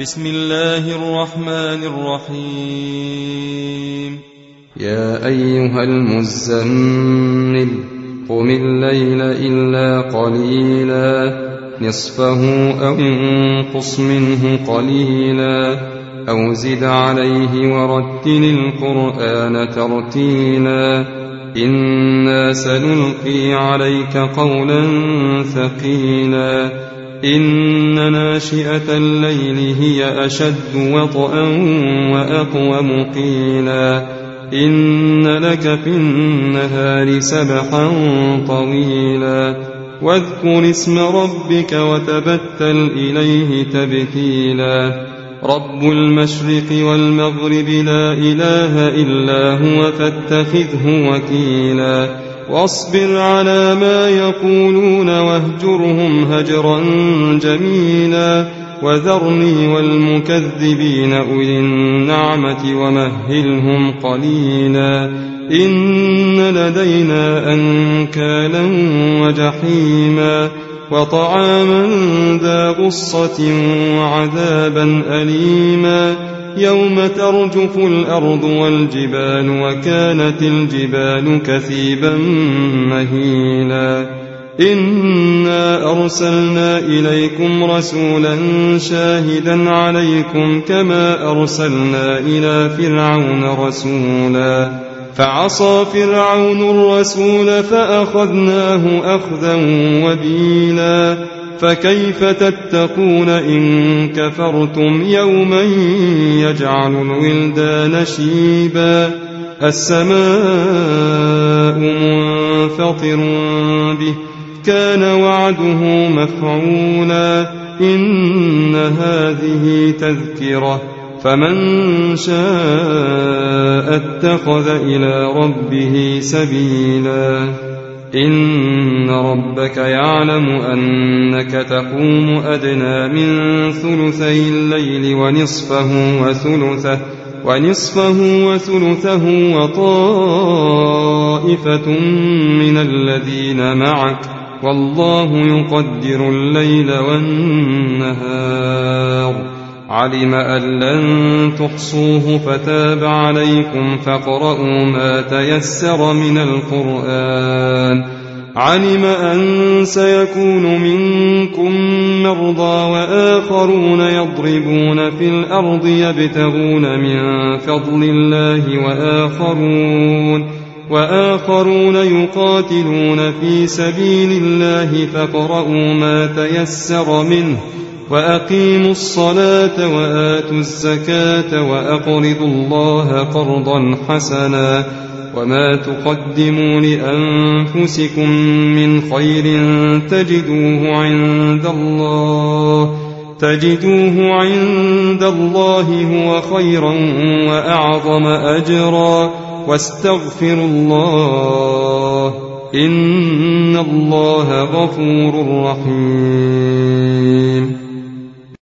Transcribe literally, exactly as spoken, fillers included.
بسم الله الرحمن الرحيم. يا أيها المزمل قم الليل إلا قليلا نصفه أو انقص منه قليلا أو زد عليه ورتل القرآن ترتيلا إنا سنلقي عليك قولا ثقيلا إن ناشئة الليل هي أشد وطئا وأقوم قيلا إن لك في النهار سبحا طويلا واذكر اسم ربك وتبتل إليه تبتيلا رب المشرق والمغرب لا إله إلا هو فاتخذه وكيلا واصبر على ما يقولون واهجرهم هجرا جميلا وذرني والمكذبين أولي النعمة ومهلهم قليلا إن لدينا أنكالا وجحيما وطعاما ذا غصة وعذابا أليما يوم ترجف الأرض والجبال وكانت الجبال كثيبا مهيلا إنا أرسلنا إليكم رسولا شاهدا عليكم كما أرسلنا إلى فرعون رسولا فعصى فرعون الرسول فأخذناه أخذا وبيلا فكيف تتقون إن كفرتم يوما يجعل الولدان شيبا السماء منفطر به كان وعده مفعولا إن هذه تذكرة فمن شاء اتخذ إلى ربه سبيلا إن ربك يعلم أنك تقوم أدنى من ثلثي الليل ونصفه وثلثه ونصفه وثلثه وطائفة من الذين معك والله يقدر الليل والنهار علم أن لن تحصوه فتاب عليكم فاقرؤوا ما تيسر من القرآن علم أن سيكون منكم مرضى وآخرون يضربون في الأرض يبتغون من فضل الله وآخرون وآخرون يقاتلون في سبيل الله فاقرؤوا ما تيسر منه وأقيموا الصلاة وآتوا الزكاة وأقرضوا الله قرضا حسنا وما تقدموا لأنفسكم من خير تجدوه عند الله تجدوه عند الله هو خيرا وأعظم أجرا واستغفروا الله إن الله غفور رحيم.